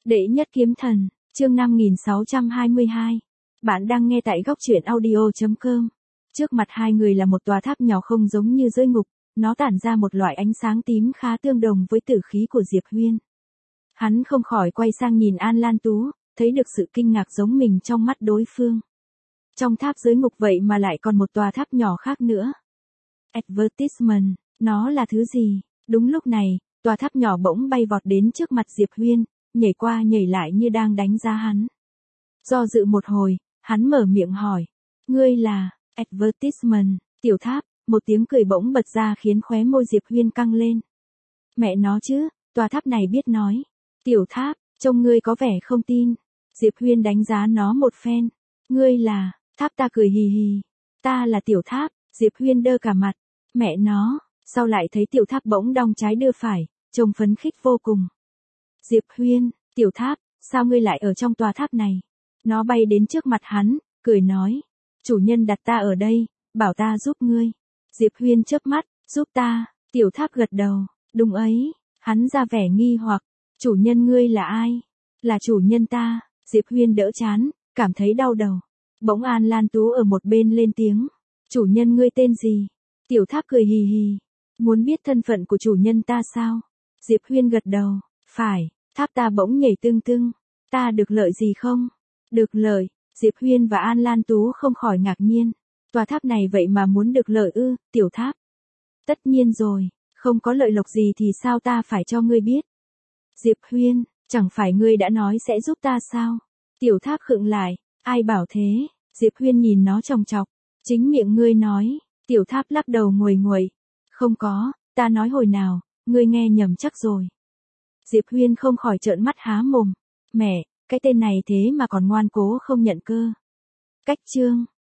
Đệ nhất kiếm thần, chương 5622. Bạn đang nghe tại góc truyện audio.com. Trước mặt hai người là một tòa tháp nhỏ không giống như dưới ngục, nó tản ra một loại ánh sáng tím khá tương đồng với tử khí của Diệp Huyên. Hắn không khỏi quay sang nhìn An Lan Tú, thấy được sự kinh ngạc giống mình trong mắt đối phương. Trong tháp dưới ngục vậy mà lại còn một tòa tháp nhỏ khác nữa. Advertisement, nó là thứ gì? Đúng lúc này, tòa tháp nhỏ bỗng bay vọt đến trước mặt Diệp Huyên, nhảy qua nhảy lại như đang đánh giá hắn. Do dự một hồi, hắn mở miệng hỏi, ngươi là, Advertisement, tiểu tháp, một tiếng cười bỗng bật ra khiến khóe môi Diệp Huyên căng lên. Mẹ nó chứ, tòa tháp này biết nói. Tiểu tháp, trông ngươi có vẻ không tin. Diệp Huyên đánh giá nó một phen. Ngươi là, tháp ta cười hì hì. Ta là tiểu tháp, Diệp Huyên đơ cả mặt. Mẹ nó, sau lại thấy tiểu tháp bỗng đong trái đưa phải, trông phấn khích vô cùng. Diệp Huyên, tiểu tháp, sao ngươi lại ở trong tòa tháp này? Nó bay đến trước mặt hắn, cười nói. Chủ nhân đặt ta ở đây, bảo ta giúp ngươi. Diệp Huyên chớp mắt, giúp ta, tiểu tháp gật đầu, đúng ấy, hắn ra vẻ nghi hoặc. Chủ nhân ngươi là ai? Là chủ nhân ta, Diệp Huyên đỡ chán, cảm thấy đau đầu. Bỗng An Lan Tú ở một bên lên tiếng. Chủ nhân ngươi tên gì? Tiểu tháp cười hì hì. Muốn biết thân phận của chủ nhân ta sao? Diệp Huyên gật đầu, phải, tháp ta bỗng nhảy tưng tưng. Ta được lợi gì không? Được lợi, Diệp Huyên và An Lan Tú không khỏi ngạc nhiên. Tòa tháp này vậy mà muốn được lợi ư, tiểu tháp? Tất nhiên rồi, không có lợi lộc gì thì sao ta phải cho ngươi biết? Diệp Huyên, chẳng phải ngươi đã nói sẽ giúp ta sao? Tiểu tháp khựng lại, ai bảo thế? Diệp Huyên nhìn nó chòng chọc, chính miệng ngươi nói. Tiểu tháp lắc đầu nguầy nguậy. Không có, ta nói hồi nào, ngươi nghe nhầm chắc rồi. Diệp Huyên không khỏi trợn mắt há mồm. Mẹ, cái tên này thế mà còn ngoan cố không nhận cơ. Cách chương.